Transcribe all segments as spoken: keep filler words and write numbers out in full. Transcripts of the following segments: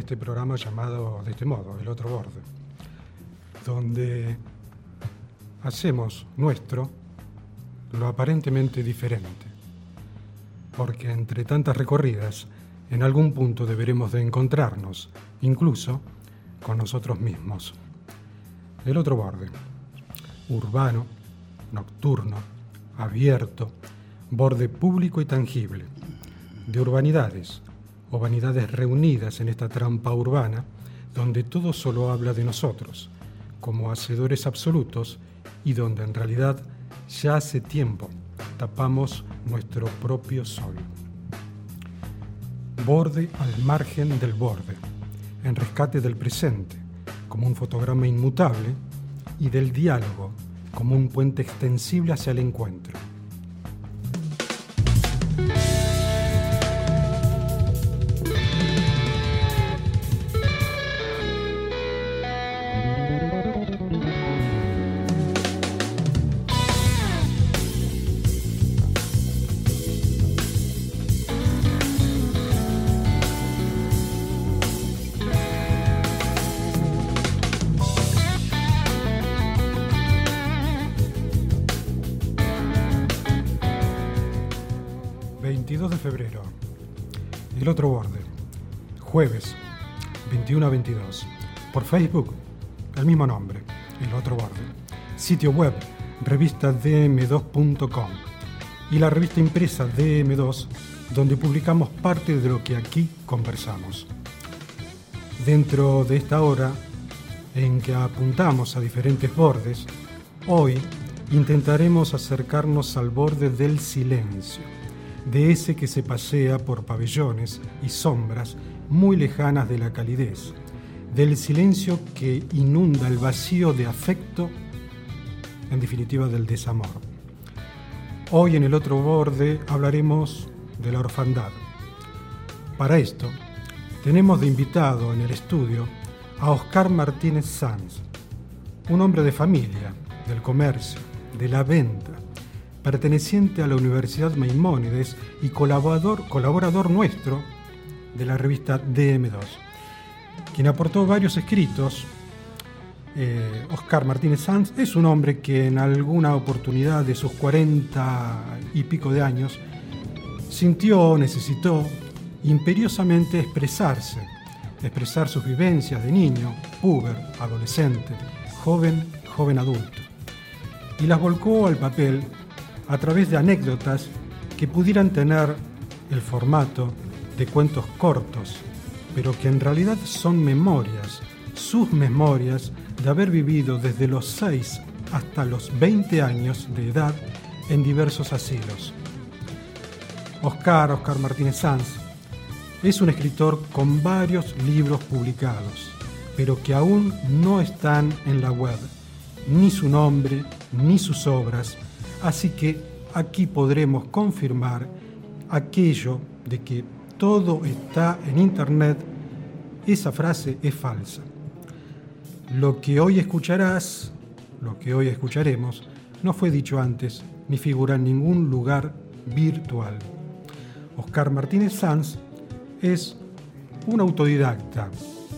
este programa llamado de este modo, El Otro Borde, donde hacemos nuestro lo aparentemente diferente, porque entre tantas recorridas, en algún punto deberemos de encontrarnos, incluso con nosotros mismos. El Otro Borde, urbano, nocturno, abierto, borde público y tangible, de urbanidades o vanidades reunidas en esta trampa urbana, donde todo solo habla de nosotros, como hacedores absolutos, y donde en realidad ya hace tiempo tapamos nuestro propio sol. Borde al margen del borde, en rescate del presente, como un fotograma inmutable, y del diálogo, como un puente extensible hacia el encuentro. veintidós de febrero, El Otro Borde, jueves, veintiuno a veintidós, por Facebook, el mismo nombre, El Otro Borde, sitio web, revista d m dos punto com, y la revista impresa D M dos, donde publicamos parte de lo que aquí conversamos. Dentro de esta hora, en que apuntamos a diferentes bordes, hoy intentaremos acercarnos al borde del silencio, de ese que se pasea por pabellones y sombras muy lejanas de la calidez, del silencio que inunda el vacío de afecto, en definitiva del desamor. Hoy en El Otro Borde hablaremos de la orfandad. Para esto, tenemos de invitado en el estudio a Oscar Martínez Sanz, un hombre de familia, del comercio, de la venta, perteneciente a la Universidad Maimónides y colaborador, colaborador nuestro de la revista D M dos, quien aportó varios escritos. eh, Oscar Martínez Sanz es un hombre que en alguna oportunidad de sus cuarenta y pico de años sintió, necesitó imperiosamente expresarse, expresar sus vivencias de niño, puber, adolescente, joven, joven adulto, y las volcó al papel a través de anécdotas que pudieran tener el formato de cuentos cortos, pero que en realidad son memorias, sus memorias de haber vivido desde los seis hasta los veinte años de edad en diversos asilos. Oscar, Oscar Martínez Sanz, es un escritor con varios libros publicados, pero que aún no están en la web, ni su nombre, ni sus obras. Así que aquí podremos confirmar aquello de que todo está en Internet. Esa frase es falsa. Lo que hoy escucharás, lo que hoy escucharemos, no fue dicho antes, ni figura en ningún lugar virtual. Oscar Martínez Sanz es un autodidacta.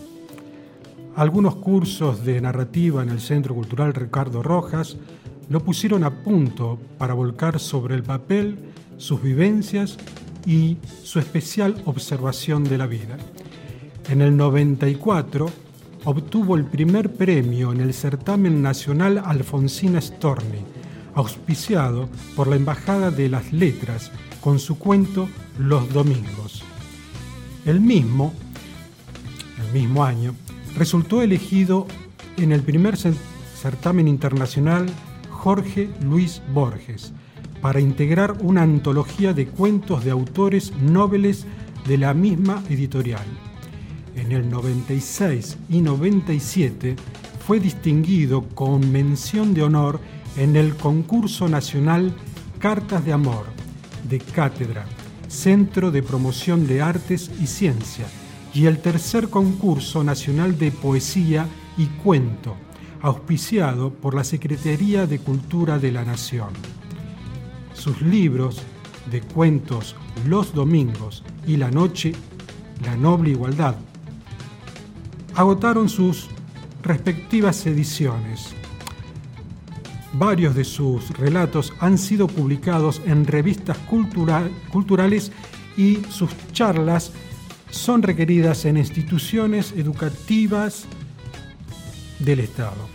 Algunos cursos de narrativa en el Centro Cultural Ricardo Rojas lo pusieron a punto para volcar sobre el papel sus vivencias y su especial observación de la vida. En el noventa y cuatro obtuvo el primer premio en el certamen nacional Alfonsina Storni, auspiciado por la Embajada de las Letras con su cuento Los Domingos. El mismo, el mismo año, resultó elegido en el primer certamen internacional Jorge Luis Borges, para integrar una antología de cuentos de autores nobles de la misma editorial. En el noventa y seis y noventa y siete fue distinguido con mención de honor en el concurso nacional Cartas de Amor, de Cátedra, Centro de Promoción de Artes y Ciencia, y el tercer concurso nacional de Poesía y Cuento, auspiciado por la Secretaría de Cultura de la Nación. Sus libros de cuentos Los Domingos y La Noche, La Noble Igualdad, agotaron sus respectivas ediciones. Varios de sus relatos han sido publicados en revistas cultura- culturales y sus charlas son requeridas en instituciones educativas del Estado.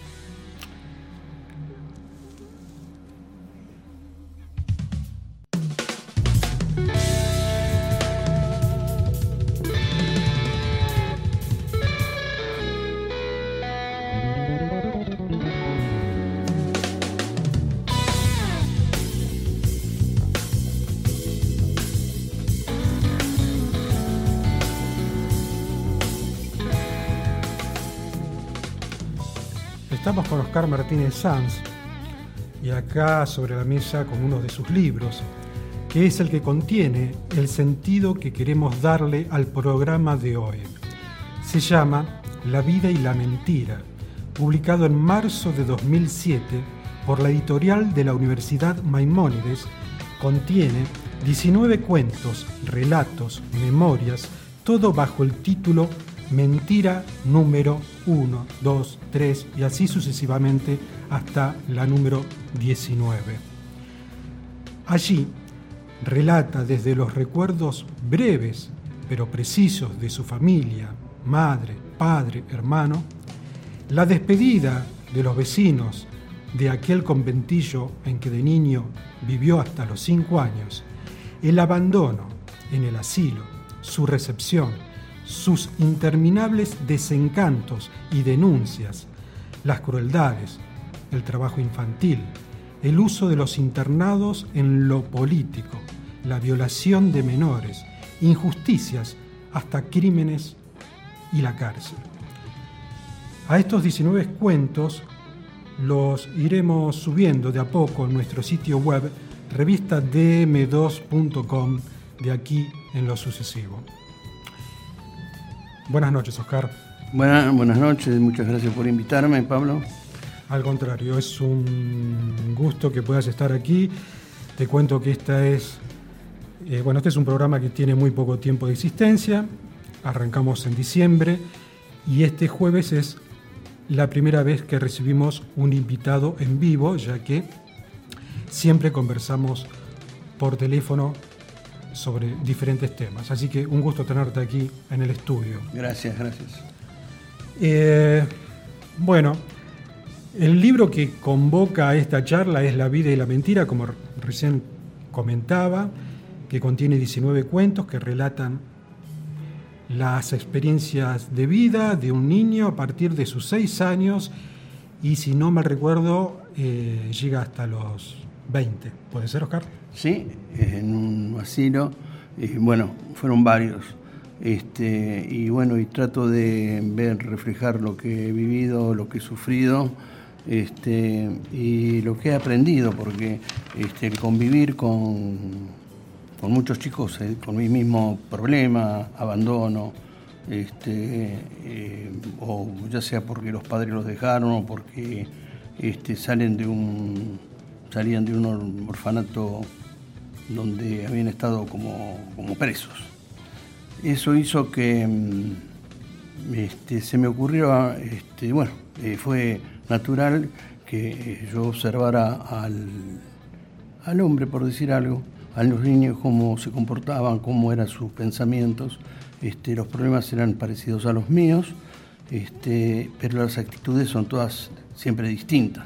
Estamos con Oscar Martínez Sanz y acá sobre la mesa con uno de sus libros, que es el que contiene el sentido que queremos darle al programa de hoy. Se llama La vida y la mentira, publicado en marzo de dos mil siete por la editorial de la Universidad Maimónides. Contiene diecinueve cuentos, relatos, memorias, todo bajo el título Mentira número uno, dos, tres y así sucesivamente hasta la número diecinueve. Allí relata desde los recuerdos breves pero precisos de su familia, madre, padre, hermano, la despedida de los vecinos de aquel conventillo en que de niño vivió hasta los cinco años, el abandono en el asilo, su recepción, sus interminables desencantos y denuncias, las crueldades, el trabajo infantil, el uso de los internados en lo político, la violación de menores, injusticias, hasta crímenes y la cárcel. A estos diecinueve cuentos los iremos subiendo de a poco en nuestro sitio web revista d m dos punto com de aquí en lo sucesivo. Buenas noches, Oscar. Buenas, buenas noches, muchas gracias por invitarme, Pablo. Al contrario, es un gusto que puedas estar aquí. Te cuento que esta es, eh, bueno, este es un programa que tiene muy poco tiempo de existencia. Arrancamos en diciembre y este jueves es la primera vez que recibimos un invitado en vivo, ya que siempre conversamos por teléfono sobre diferentes temas. Así que un gusto tenerte aquí en el estudio. Gracias, gracias. Eh, bueno, el libro que convoca a esta charla es La vida y la mentira, como recién comentaba, que contiene diecinueve cuentos que relatan las experiencias de vida de un niño a partir de sus seis años y, si no mal recuerdo, eh, llega hasta los veinte. ¿Puede ser, Oscar? Sí, en un asilo, eh, bueno, fueron varios, este, y bueno, y trato de ver, reflejar lo que he vivido, lo que he sufrido, este, y lo que he aprendido, porque este, el convivir con, con muchos chicos eh, con mi mismo problema, abandono, este, eh, o ya sea porque los padres los dejaron o porque este, salen de un, salían de un orfanato donde habían estado como, como presos. Eso hizo que este, se me ocurrió, este, bueno, eh, fue natural que eh, yo observara al, al hombre, por decir algo, a los niños, cómo se comportaban, cómo eran sus pensamientos. Este, los problemas eran parecidos a los míos, este, pero las actitudes son todas siempre distintas.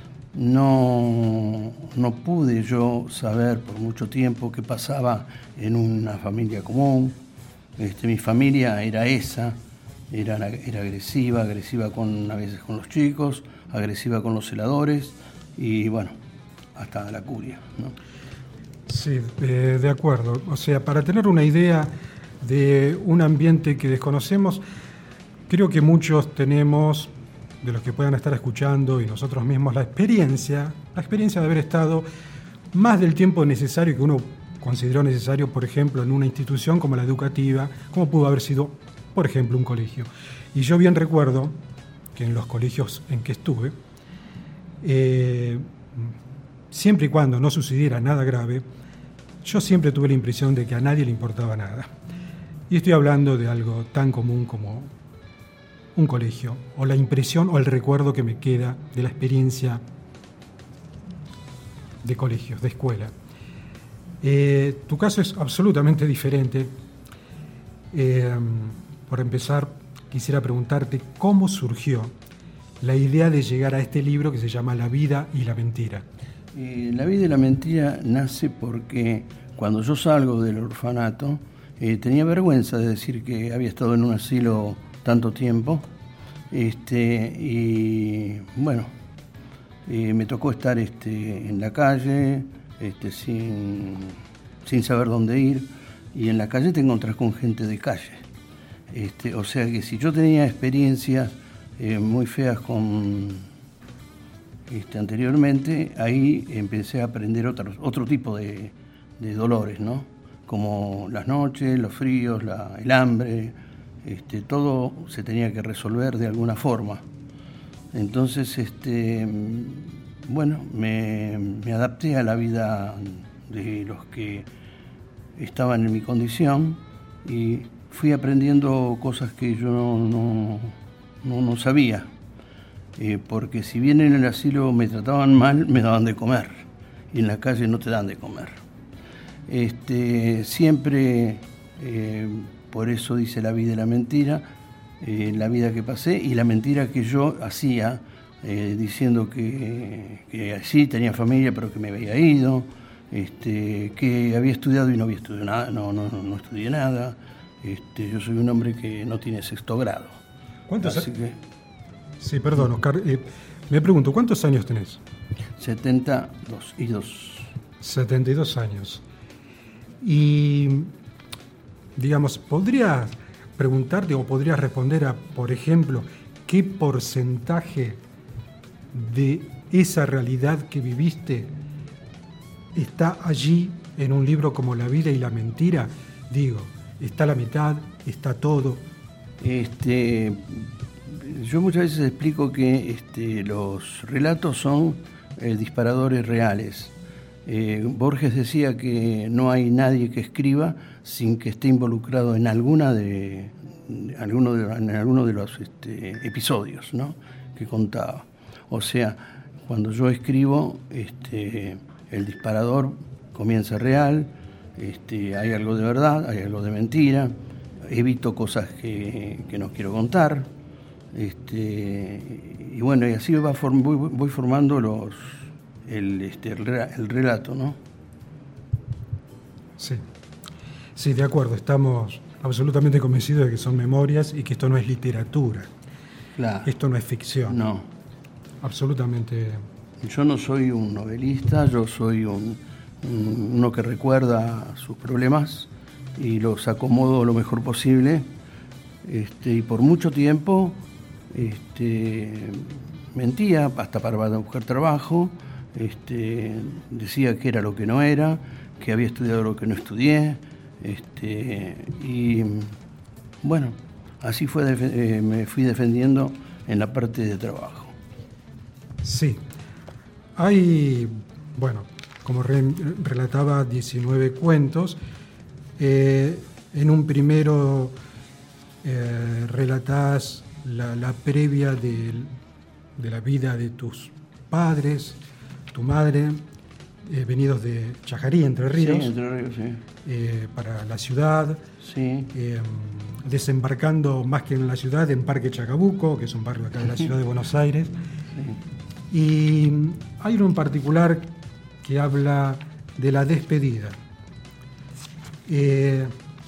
No, no pude yo saber por mucho tiempo qué pasaba en una familia común. Este, mi familia era esa, era, era agresiva, agresiva con, a veces con los chicos, agresiva con los celadores y bueno, hasta la curia, ¿no? Sí, eh, de acuerdo. O sea, para tener una idea de un ambiente que desconocemos, creo que muchos tenemos, de los que puedan estar escuchando y nosotros mismos, la experiencia, la experiencia de haber estado más del tiempo necesario que uno consideró necesario, por ejemplo, en una institución como la educativa, como pudo haber sido, por ejemplo, un colegio. Y yo bien recuerdo que en los colegios en que estuve, eh, siempre y cuando no sucediera nada grave, yo siempre tuve la impresión de que a nadie le importaba nada. Y estoy hablando de algo tan común como un colegio, o la impresión o el recuerdo que me queda de la experiencia de colegios, de escuela. Eh, tu caso es absolutamente diferente. Eh, por empezar, quisiera preguntarte cómo surgió la idea de llegar a este libro que se llama La vida y la mentira. Eh, la vida y la mentira nace porque cuando yo salgo del orfanato eh, tenía vergüenza de decir que había estado en un asilo tanto tiempo, este, y bueno, eh, me tocó estar este, en la calle este, sin, sin saber dónde ir, y en la calle te encontrás con gente de calle. Este, o sea que si yo tenía experiencias eh, muy feas con este, anteriormente, ahí empecé a aprender otro, otro tipo de, de dolores, ¿no? Como las noches, los fríos, la, el hambre, este, todo se tenía que resolver de alguna forma. Entonces, este, bueno, me, me adapté a la vida de los que estaban en mi condición y fui aprendiendo cosas que yo no, no, no, no sabía, eh, porque si bien en el asilo me trataban mal, me daban de comer, y en la calle no te dan de comer. Este, siempre, eh, por eso dice la vida y la mentira, eh, la vida que pasé y la mentira que yo hacía, eh, diciendo que, que sí tenía familia pero que me había ido, este, que había estudiado y no había estudiado nada, no, no, no, no estudié nada. Este, yo soy un hombre que no tiene sexto grado. ¿Cuántos años? Que... Sí, perdón, Oscar. Eh, me pregunto, ¿cuántos años tenés? setenta y dos. setenta y dos años. Y, digamos, ¿podrías preguntarte o podrías responder a, por ejemplo, qué porcentaje de esa realidad que viviste está allí en un libro como La vida y la mentira? Digo, ¿está la mitad? ¿Está todo? Este, yo muchas veces explico que este, los relatos son eh, disparadores reales. Eh, Borges decía que no hay nadie que escriba sin que esté involucrado en alguna de, de, alguno, de en alguno de los este, episodios, ¿no?, que contaba. O sea, cuando yo escribo, este, el disparador comienza real. Este, hay algo de verdad, hay algo de mentira, evito cosas que, que no quiero contar, este, y bueno, y así va form, voy, voy formando los, el, este, el, el relato, ¿no? Sí, sí, de acuerdo, estamos absolutamente convencidos de que son memorias y que esto no es literatura, Claro. Esto no es ficción. No. Absolutamente. Yo no soy un novelista, yo soy un... uno que recuerda sus problemas y los acomodo lo mejor posible, este, y por mucho tiempo este, mentía hasta para buscar trabajo, este, decía que era lo que no era, que había estudiado lo que no estudié, este, y bueno, así fue, eh, me fui defendiendo en la parte de trabajo. Sí, hay, bueno, como re, relataba, diecinueve cuentos. Eh, en un primero eh, relatás la, la previa de, de la vida de tus padres, tu madre, eh, venidos de Chajarí, Entre Ríos, sí, Entre Ríos, sí. eh, para la ciudad, sí. eh, desembarcando más que en la ciudad, en Parque Chacabuco, que es un barrio acá de la ciudad de Buenos Aires. Sí. Y hay uno en particular que habla de la despedida. Eh,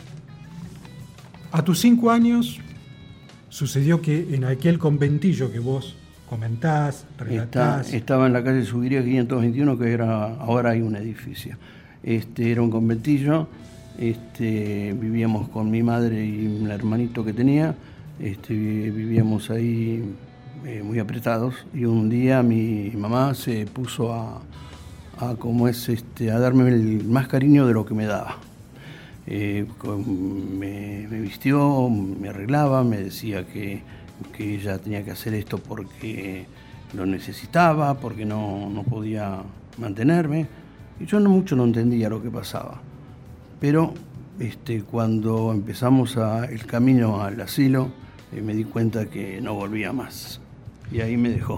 a tus cinco años sucedió que en aquel conventillo que vos comentás, relatás... Está, estaba en la calle Subiría quinientos veintiuno, que era, ahora hay un edificio. Este, era un conventillo, este, vivíamos con mi madre y un hermanito que tenía, este, vivíamos ahí eh, muy apretados, y un día mi mamá se puso a... A, como es, este, a darme el más cariño de lo que me daba. Eh, con, me, me vistió, me arreglaba, me decía que, que ella tenía que hacer esto porque lo necesitaba, porque no, no podía mantenerme. Y yo no mucho no entendía lo que pasaba. Pero este, cuando empezamos a, el camino al asilo, eh, me di cuenta que no volvía más. Y ahí me dejó.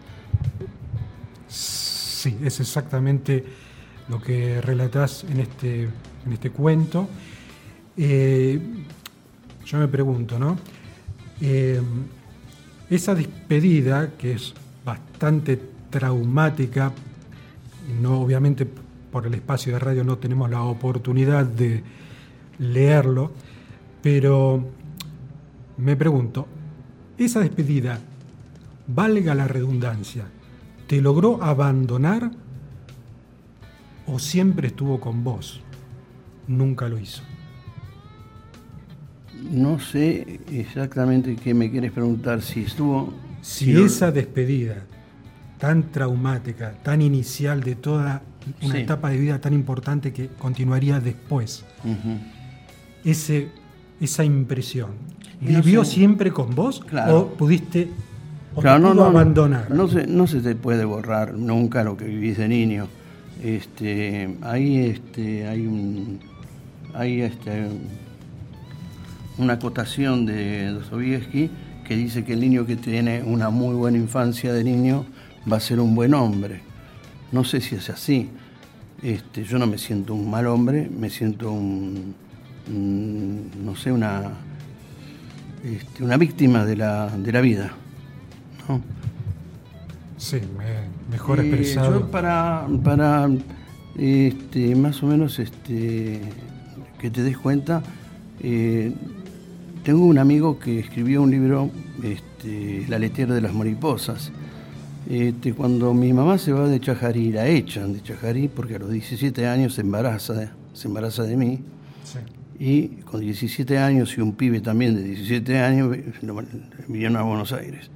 Sí, es exactamente lo que relatás en este, en este cuento. Eh, yo me pregunto, ¿no? Eh, esa despedida, que es bastante traumática, no, obviamente por el espacio de radio no tenemos la oportunidad de leerlo, pero me pregunto, esa despedida, valga la redundancia, ¿te logró abandonar o siempre estuvo con vos? Nunca lo hizo. No sé exactamente qué me quieres preguntar, si estuvo... Si, si esa despedida tan traumática, tan inicial de toda una sí. etapa de vida tan importante que continuaría después, uh-huh. ese, esa impresión, no ¿vivió sé. siempre con vos? Claro. ¿O pudiste o claro, te no, pudo no, abandonar? No se, no se te puede borrar nunca lo que vivís de niño. Este, ahí este, hay un... Hay este, una acotación de Dostoyevsky que dice que el niño que tiene una muy buena infancia de niño va a ser un buen hombre. No sé si es así. Este, yo no me siento un mal hombre, me siento un, un no sé, una, este, una víctima de la, de la vida, ¿no? Sí, me, mejor eh, expresado. Yo para, para este, más o menos este, que te des cuenta, eh, tengo un amigo que escribió un libro, este, La letera de las mariposas. Este, cuando mi mamá se va de Chajarí, la echan de Chajarí porque a los diecisiete años se embaraza, se embaraza de mí. Sí. Y con diecisiete años y un pibe también de diecisiete años vinieron a Buenos Aires.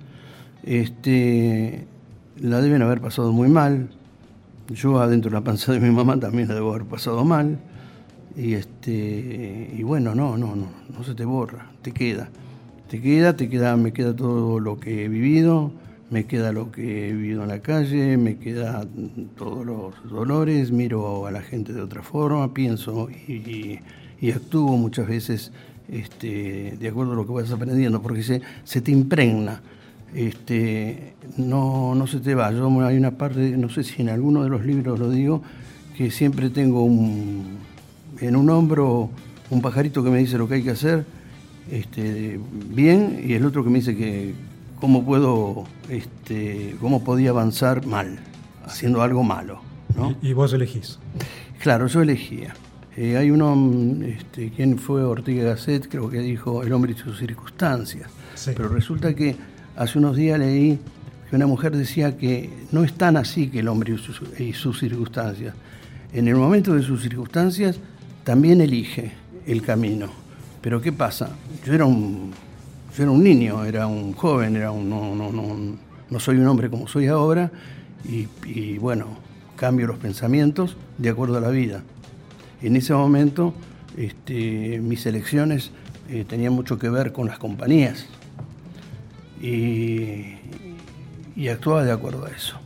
Este, la deben haber pasado muy mal. Yo adentro de la panza de mi mamá también la debo haber pasado mal. Y este y bueno, no, no, no, no se te borra, te queda. Te queda, te queda, me queda todo lo que he vivido, me queda lo que he vivido en la calle, me queda todos los dolores, miro a la gente de otra forma, pienso y, y, y actúo muchas veces este, de acuerdo a lo que vas aprendiendo, porque se, se te impregna, este, no, no se te va. Yo hay una parte, no sé si en alguno de los libros lo digo, que siempre tengo un, en un hombro un pajarito que me dice lo que hay que hacer este, bien, y el otro que me dice que cómo puedo, este, cómo podía avanzar mal, haciendo algo malo, ¿no? Y, y vos elegís. Claro, yo elegía. Eh, hay uno, este, ¿quién fue? Ortega Gasset, creo que dijo El hombre y sus circunstancias. Sí. Pero resulta que hace unos días leí que una mujer decía que no es tan así que el hombre y sus, y sus circunstancias. En el momento de sus circunstancias también elige el camino. Pero ¿qué pasa? Yo era un... Yo era un niño, era un joven, era un, no, no, no, no soy un hombre como soy ahora y, y bueno, cambio los pensamientos de acuerdo a la vida. En ese momento este, mis elecciones eh, tenían mucho que ver con las compañías y, y actuaba de acuerdo a eso.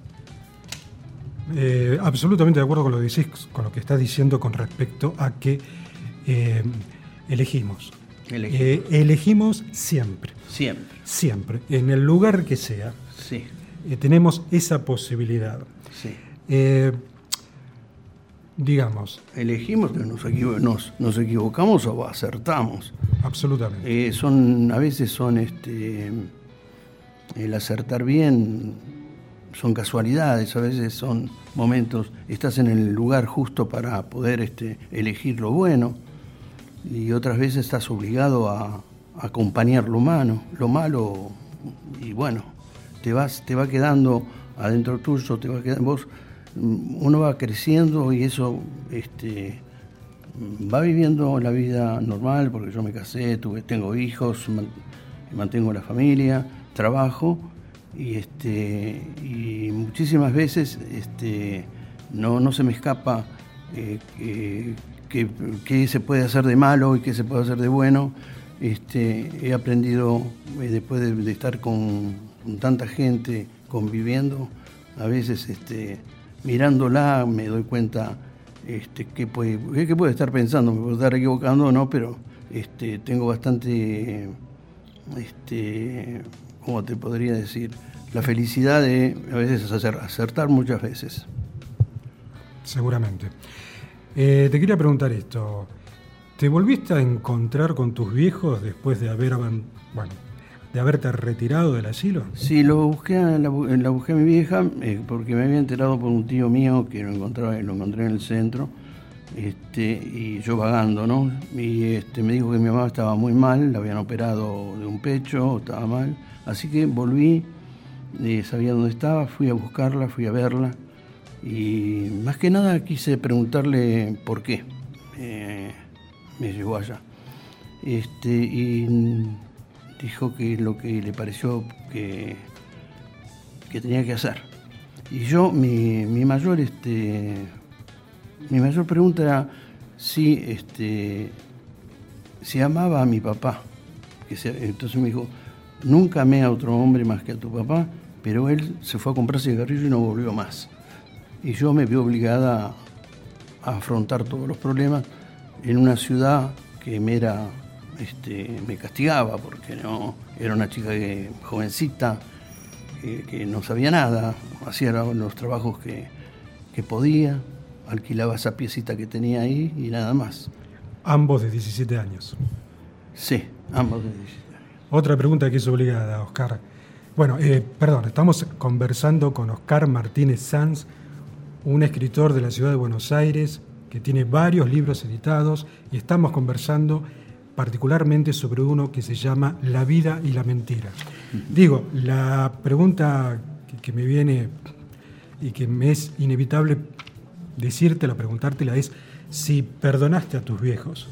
Eh, absolutamente de acuerdo con lo que decís, con lo que estás diciendo con respecto a que eh, elegimos. Elegimos. Eh, elegimos siempre. Siempre. Siempre. En el lugar que sea. Sí. Eh, tenemos esa posibilidad. Sí. Eh, digamos. Elegimos, pero nos, equivo- nos, nos equivocamos o acertamos. Absolutamente. Eh, son, a veces son este, el acertar bien, son casualidades, a veces son momentos, estás en el lugar justo para poder este, elegir lo bueno. Y otras veces estás obligado a, a acompañar lo malo, lo malo, y bueno, te vas, te va quedando adentro tuyo, te va quedando, vos, uno va creciendo y eso este, va viviendo la vida normal, porque yo me casé, tuve, tengo hijos, man, mantengo la familia, trabajo, y este, y muchísimas veces este, no, no se me escapa eh, eh, Qué, qué se puede hacer de malo y qué se puede hacer de bueno. Este, he aprendido, eh, después de, de estar con, con tanta gente conviviendo, a veces este, mirándola me doy cuenta este, qué puede, qué puede estar pensando, me puedo estar equivocando o no, pero este, tengo bastante este, ¿cómo te podría decir? La felicidad de a veces acertar muchas veces. Seguramente. Eh, te quería preguntar esto. ¿Te volviste a encontrar con tus viejos después de haber, bueno, de haberte retirado del asilo? Sí, lo busqué, la, la busqué a mi vieja eh, porque me había enterado por un tío mío que lo encontraba, lo encontré en el centro, este, y yo vagando, ¿no? Y este, me dijo que mi mamá estaba muy mal, la habían operado de un pecho, estaba mal, así que volví, eh, sabía dónde estaba, fui a buscarla, fui a verla. Y más que nada quise preguntarle por qué eh, me llevó allá. Este, y dijo que lo que le pareció que, que tenía que hacer. Y yo, mi, mi mayor este, mi mayor pregunta era si, este, si amaba a mi papá. Que se, entonces me dijo, nunca amé a otro hombre más que a tu papá, pero él se fue a comprar cigarrillo y no volvió más. Y yo me vi obligada a afrontar todos los problemas en una ciudad que me era, este, me castigaba, porque no era una chica que, jovencita, que, que no sabía nada, hacía los trabajos que, que podía, alquilaba esa piecita que tenía ahí y nada más. Ambos de diecisiete años. Sí, ambos de diecisiete años. Otra pregunta que es obligada, Oscar. Bueno, eh, perdón, estamos conversando con Oscar Martínez Sanz, un escritor de la ciudad de Buenos Aires que tiene varios libros editados, y estamos conversando particularmente sobre uno que se llama La vida y la mentira. Uh-huh. Digo, la pregunta que, que me viene y que me es inevitable decírtela, preguntártela, es si perdonaste a tus viejos.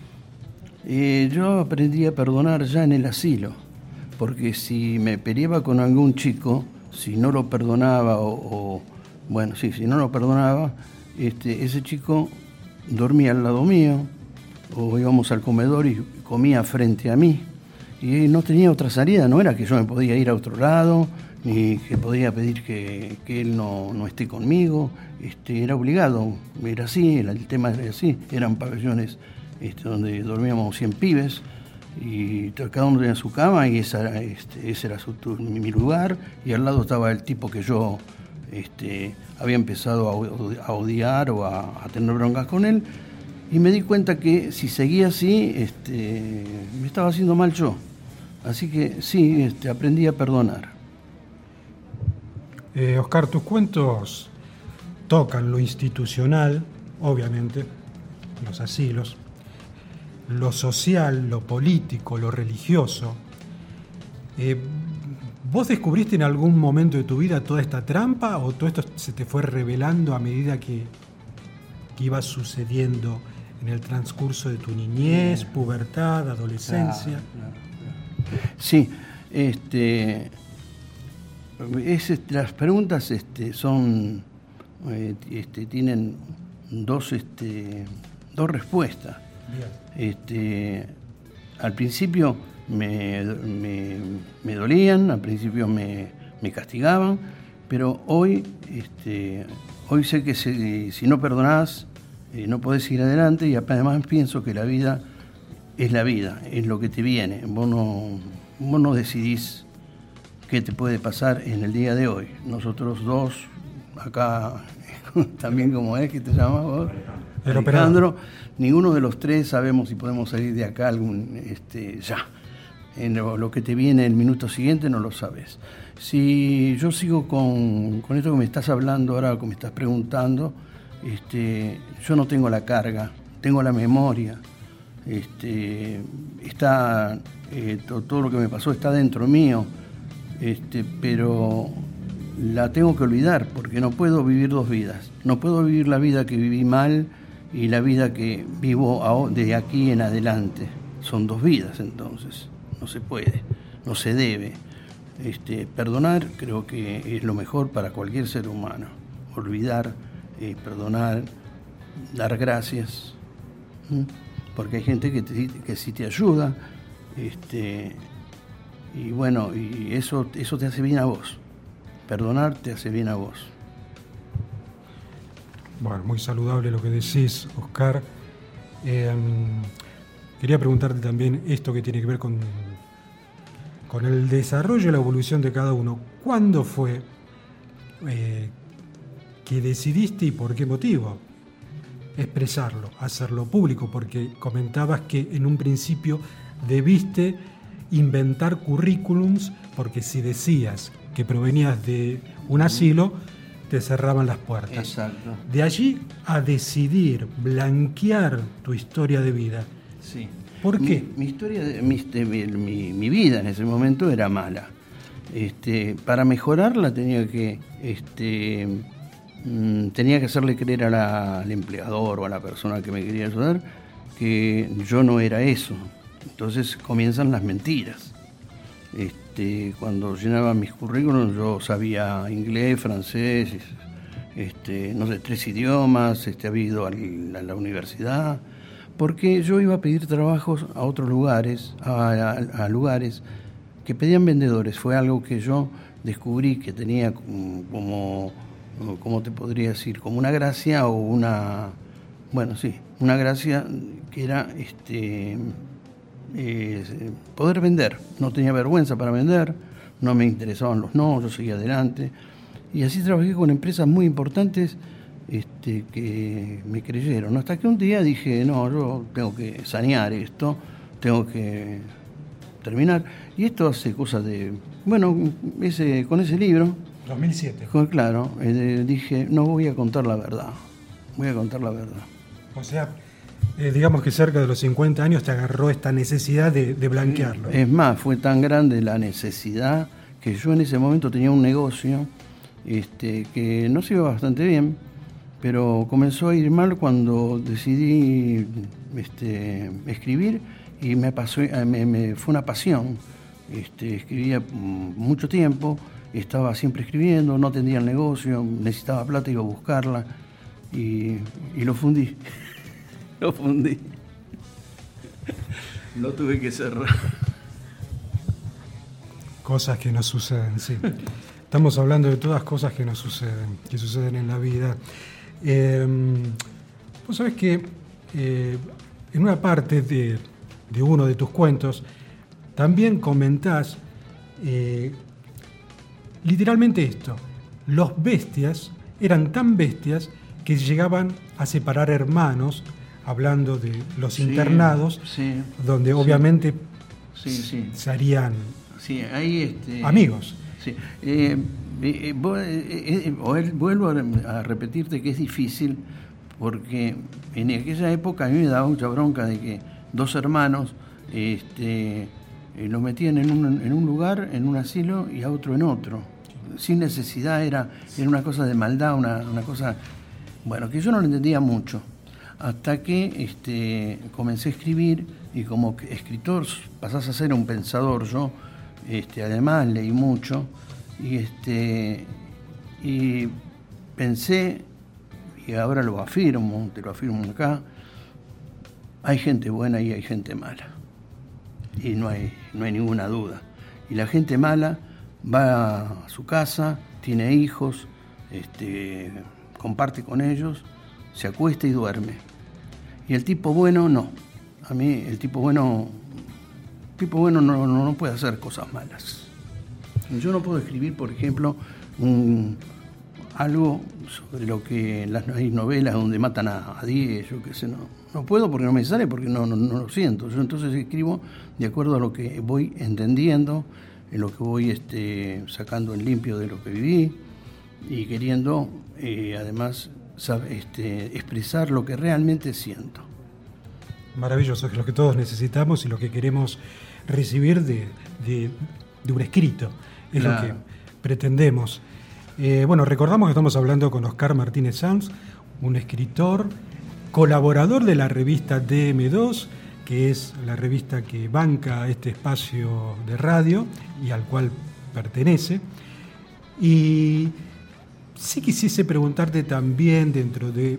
Eh, yo aprendí a perdonar ya en el asilo, porque si me peleaba con algún chico, si no lo perdonaba o... o Bueno, sí, si no lo perdonaba, este, ese chico dormía al lado mío, o íbamos al comedor y comía frente a mí, y no tenía otra salida, no era que yo me podía ir a otro lado, ni que podía pedir que, que él no, no esté conmigo, este, era obligado, era así, el, el tema era así, eran pabellones este, donde dormíamos cien pibes, y cada uno tenía su cama, y esa, este, ese era su, mi lugar, y al lado estaba el tipo que yo... Este, había empezado a odiar o a, a tener broncas con él, y me di cuenta que si seguía así, este, me estaba haciendo mal yo. Así que sí, este, aprendí a perdonar. Eh, Oscar, tus cuentos tocan lo institucional, obviamente, los asilos, lo social, lo político, lo religioso. Eh, ¿Vos descubriste en algún momento de tu vida toda esta trampa, o todo esto se te fue revelando a medida que, que iba sucediendo en el transcurso de tu niñez, pubertad, adolescencia? Claro, claro, claro. Sí, este, es, este, las preguntas este, son, eh, este, tienen dos, este, dos respuestas. Bien. Este, al principio me, me, me dolían, al principio me, me castigaban, pero hoy, este, hoy sé que si, si no perdonás, eh, no podés ir adelante, y además pienso que la vida es la vida, es lo que te viene. Vos no, vos no decidís qué te puede pasar en el día de hoy. Nosotros dos, acá también como es, que te llamas vos, Alejandro, ninguno de los tres sabemos si podemos salir de acá algún, este, ya. En lo, lo que te viene el minuto siguiente no lo sabes. Si yo sigo con, con esto que me estás hablando ahora, que me estás preguntando, este, yo no tengo la carga, tengo la memoria, este, está, eh, to, todo lo que me pasó está dentro mío, este, pero la tengo que olvidar, porque no puedo vivir dos vidas. No puedo vivir la vida que viví mal y la vida que vivo de aquí en adelante. Son dos vidas, entonces. No se puede, no se debe. Este, perdonar creo que es lo mejor para cualquier ser humano. Olvidar, eh, perdonar, dar gracias. ¿Mm? Porque hay gente que, te, que sí te ayuda. Este, y bueno, y eso, eso te hace bien a vos. Perdonar te hace bien a vos. Bueno, muy saludable lo que decís, Oscar. Eh, quería preguntarte también esto que tiene que ver con con el desarrollo y la evolución de cada uno, ¿cuándo fue eh, que decidiste y por qué motivo expresarlo, hacerlo público? Porque comentabas que en un principio debiste inventar currículums, porque si decías que provenías de un asilo, te cerraban las puertas. Exacto. De allí a decidir blanquear tu historia de vida. Sí. ¿Por qué? Mi, mi historia, de, mi, de, mi, mi vida en ese momento era mala. Este, para mejorarla tenía que, este, mm, tenía que hacerle creer a la, al empleador o a la persona que me quería ayudar que yo no era eso. Entonces comienzan las mentiras. Este, cuando llenaba mis currículums yo sabía inglés, francés, este, no sé, tres idiomas, este, había ido a la, a la universidad, porque yo iba a pedir trabajos a otros lugares, a, a, a lugares que pedían vendedores. Fue algo que yo descubrí que tenía como, como, ¿cómo te podría decir? Como una gracia o una, bueno, sí, una gracia que era este, eh, poder vender. No tenía vergüenza para vender, no me interesaban los no, yo seguía adelante. Y así trabajé con empresas muy importantes este, que me creyeron. Hasta que un día dije, no, yo tengo que sanear esto, tengo que terminar. Y esto hace cosas de, bueno, ese, con ese libro, dos mil siete. Con, claro, eh, dije, no voy a contar la verdad, voy a contar la verdad. O sea, eh, digamos que cerca de los cincuenta años te agarró esta necesidad de, de blanquearlo. Es más, fue tan grande la necesidad que yo en ese momento tenía un negocio este, que no se iba bastante bien, pero comenzó a ir mal cuando decidí este, escribir y me pasó, me, me, fue una pasión. Este, escribía mucho tiempo, estaba siempre escribiendo, no tenía el negocio, necesitaba plata, iba a buscarla y, y lo fundí. Lo fundí. Lo tuve que cerrar. Cosas que nos suceden, sí. Estamos hablando de todas cosas que nos suceden, que suceden en la vida. Eh, vos sabés que eh, en una parte de, de uno de tus cuentos también comentás eh, literalmente esto: los bestias eran tan bestias que llegaban a separar hermanos, hablando de los sí, internados, sí, donde sí, obviamente sí, sí. se harían sí, ahí, este, amigos. Sí. Eh, eh, eh, eh, vuelvo a repetirte que es difícil, porque en aquella época a mí me daba mucha bronca de que dos hermanos este, eh, los metían en un, en un lugar, en un asilo, y a otro en otro. Sin necesidad, era, era una cosa de maldad, una, una cosa, bueno, que yo no lo entendía mucho. Hasta que este, comencé a escribir, y como escritor pasás a ser un pensador. Yo este, además leí mucho, y, este, y pensé, y ahora lo afirmo, te lo afirmo acá, hay gente buena y hay gente mala. Y no hay, no hay ninguna duda. Y la gente mala va a su casa, tiene hijos, este, comparte con ellos, se acuesta y duerme. Y el tipo bueno no. A mí el tipo bueno, el tipo bueno no, no, no puede hacer cosas malas. Yo no puedo escribir, por ejemplo, un, algo sobre lo que las, hay novelas donde matan a, a diez, yo qué sé, no, no puedo porque no me sale, porque no, no, no lo siento. Yo entonces escribo de acuerdo a lo que voy entendiendo, en lo que voy este, sacando en limpio de lo que viví, y queriendo eh, además sabe, este, expresar lo que realmente siento. Maravilloso, es lo que todos necesitamos y lo que queremos recibir de, de, de un escrito, es claro. Lo que pretendemos. Eh, bueno, recordamos que estamos hablando con Oscar Martínez Sanz, un escritor, colaborador de la revista D M dos, que es la revista que banca este espacio de radio y al cual pertenece. Y sí quisiese preguntarte también dentro de...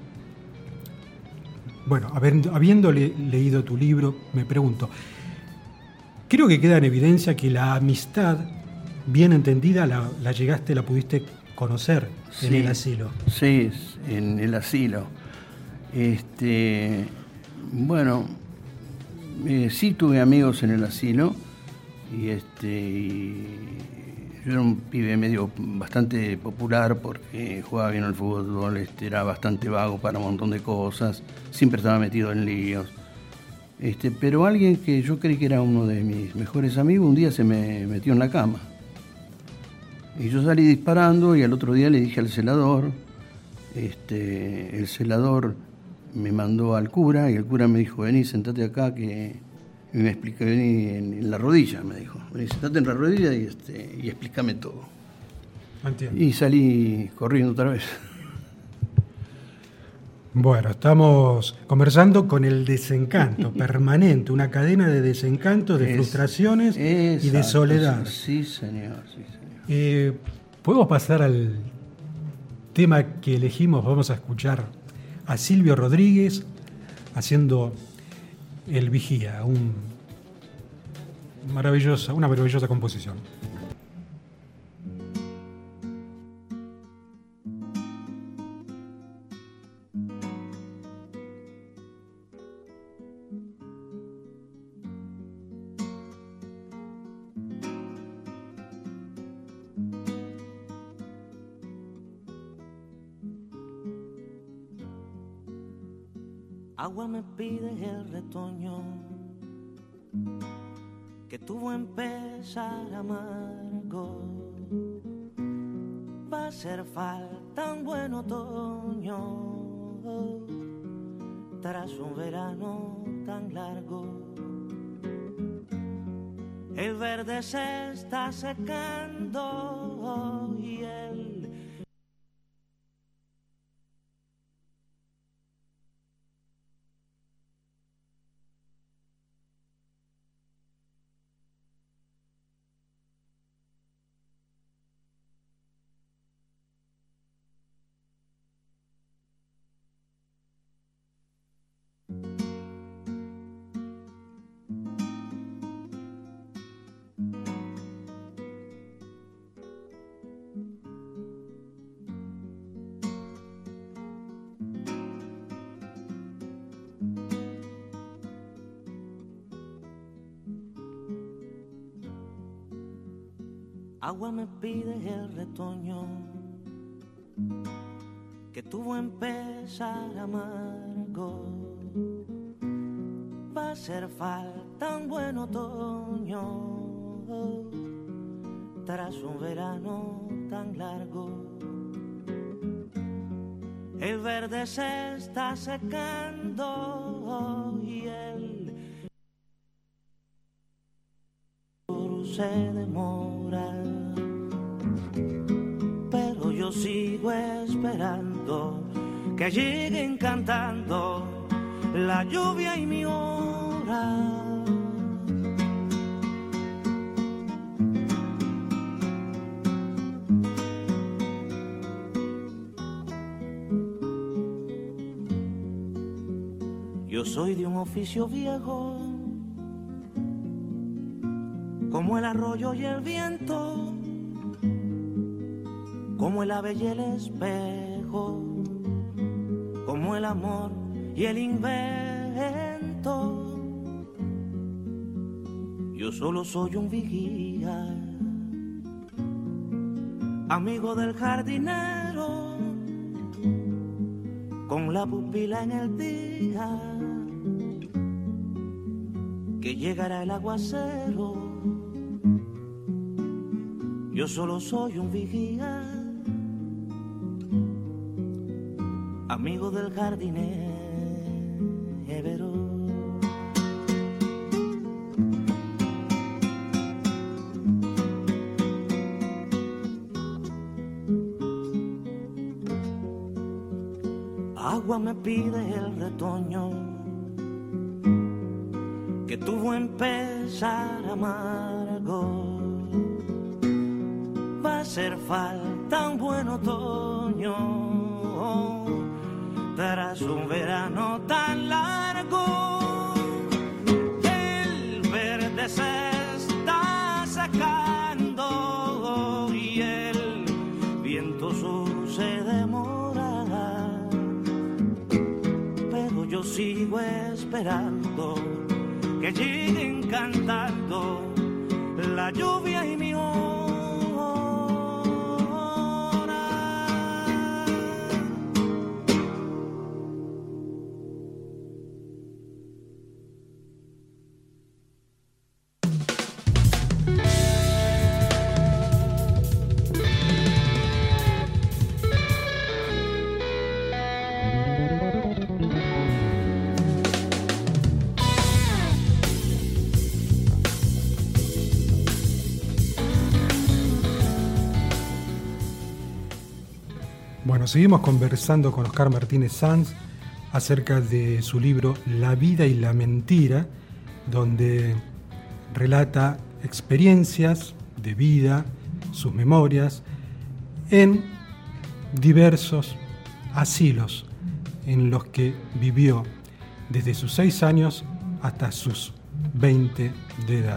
Bueno, habiéndole leído tu libro, me pregunto, creo que queda en evidencia que la amistad, bien entendida, la, la llegaste, la pudiste conocer sí, en el asilo. Sí, en el asilo. Este, bueno, eh, sí tuve amigos en el asilo, y este y yo era un pibe medio bastante popular porque jugaba bien al fútbol, este, era bastante vago para un montón de cosas, siempre estaba metido en líos. Este, pero alguien que yo creí que era uno de mis mejores amigos, un día se me metió en la cama. Y yo salí disparando y al otro día le dije al celador, este, el celador me mandó al cura y el cura me dijo, vení, sentate acá que... Y me explica, vení en, en la rodilla, me dijo. Vení, sentate en la rodilla y, este, y explícame todo. Entiendo. Y salí corriendo otra vez. Bueno, estamos conversando con el desencanto permanente, una cadena de desencantos, de es, frustraciones exacto, y de soledad. Sí, señor, sí, señor. Eh, ¿Podemos pasar al tema que elegimos? Vamos a escuchar a Silvio Rodríguez haciendo El Vigía, un maravillosa, una maravillosa composición. Agua me pide el retoño que tuvo empezar amargo. Va a hacer falta un buen otoño tras un verano tan largo. El verde se está secando y el agua me pide el retoño que tuvo empezar amargo. Va a hacer falta un buen otoño tras un verano tan largo. El verde se está secando y el se demora, pero yo sigo esperando que lleguen cantando la lluvia y mi hora. Yo soy de un oficio viejo, como el arroyo y el viento, como el ave y el espejo, como el amor y el invento. Yo solo soy un vigía, amigo del jardinero, con la pupila en el día, que llegará el aguacero. Yo solo soy un vigía, amigo del jardinero. Agua me pide el retoño que tuvo empezar amargo. Va a hacer falta un buen otoño tras un verano tan largo. El verde se está sacando y el viento sur se demora, pero yo sigo esperando que lleguen cantando la lluvia y mi hora. Bueno, seguimos conversando con Oscar Martínez Sanz acerca de su libro La vida y la mentira, donde relata experiencias de vida, sus memorias, en diversos asilos en los que vivió desde sus seis años hasta sus veinte de edad.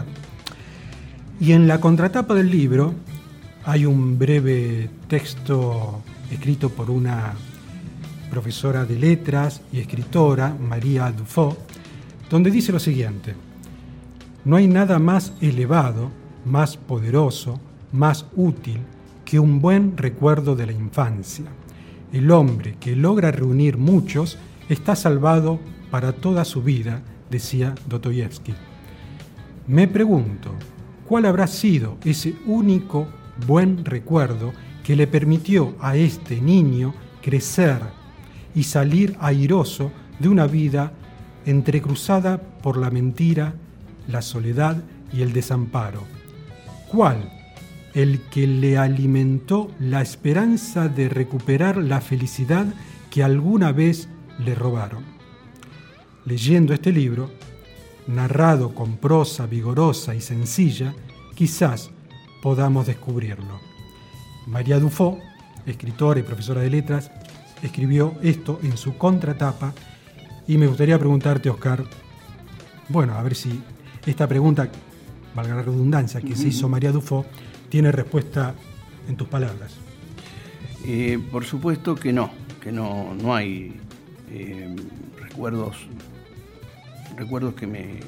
Y en la contratapa del libro hay un breve texto escrito por una profesora de letras y escritora, María Dufaux, donde dice lo siguiente: no hay nada más elevado, más poderoso, más útil que un buen recuerdo de la infancia. El hombre que logra reunir muchos está salvado para toda su vida, decía Dostoyevsky. Me pregunto, ¿cuál habrá sido ese único buen recuerdo que le permitió a este niño crecer y salir airoso de una vida entrecruzada por la mentira, la soledad y el desamparo? ¿Cuál? El que le alimentó la esperanza de recuperar la felicidad que alguna vez le robaron. Leyendo este libro, narrado con prosa vigorosa y sencilla, quizás podamos descubrirlo. María Dufaux, escritora y profesora de letras, escribió esto en su contratapa y me gustaría preguntarte, Oscar, bueno, a ver si esta pregunta, valga la redundancia, que uh-huh. se hizo María Dufaux, tiene respuesta en tus palabras. Eh, por supuesto que no, que no, no hay eh, recuerdos, recuerdos que me,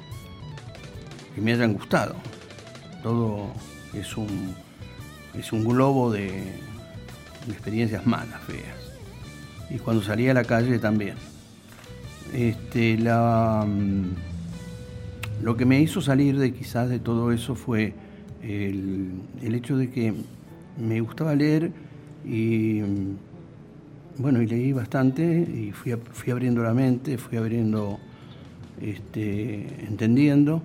que me hayan gustado. Todo es un Es un globo de, de experiencias malas, feas. Y cuando salí a la calle también. Este, la, lo que me hizo salir de quizás de todo eso fue el, el hecho de que me gustaba leer y bueno, y leí bastante y fui, fui abriendo la mente, fui abriendo, este, entendiendo.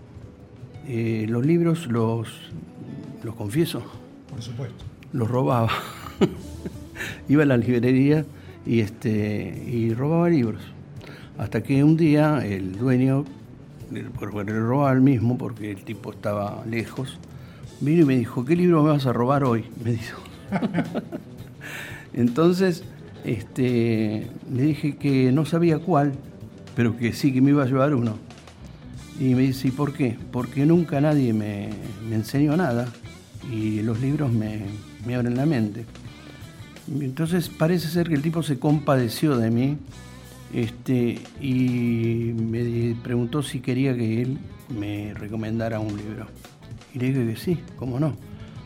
Eh, los libros los, los confieso. Por supuesto. Los robaba. Iba a la librería y, este, y robaba libros. Hasta que un día el dueño, porque le robaba el mismo porque el tipo estaba lejos, vino y me dijo, ¿qué libro me vas a robar hoy? Me dijo. Entonces este, le dije que no sabía cuál, pero que sí que me iba a llevar uno. Y me dice, ¿y por qué? Porque nunca nadie me, me enseñó nada. Y los libros me, me abren la mente. Entonces parece ser que el tipo se compadeció de mí este, y me preguntó si quería que él me recomendara un libro. Y le dije que sí, cómo no,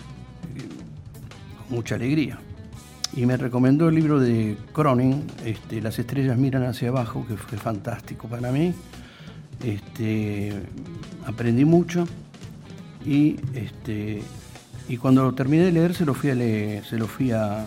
con mucha alegría. Y me recomendó el libro de Cronin, este, Las estrellas miran hacia abajo, que fue fantástico para mí. Este, aprendí mucho y este, y cuando lo terminé de leer se lo fui a leer, se lo fui a,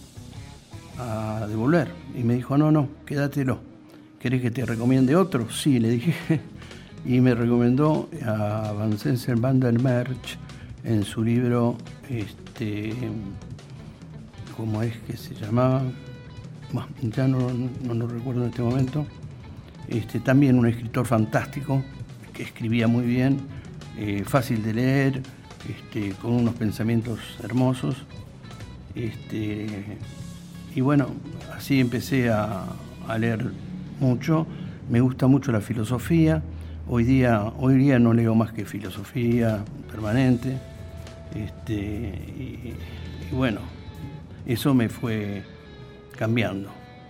a devolver y me dijo no, no, quédatelo. ¿Querés que te recomiende otro? Sí, le dije. Y me recomendó a Vincenzo van der Merch en su libro, este, ¿cómo es que se llamaba? Bueno, ya no, no lo recuerdo en este momento. Este, también un escritor fantástico, que escribía muy bien, eh, fácil de leer, este, con unos pensamientos hermosos. Este, y bueno, así empecé a, a leer mucho. Me gusta mucho la filosofía. Hoy día, hoy día no leo más que filosofía permanente. Este, y, y bueno, eso me fue cambiando.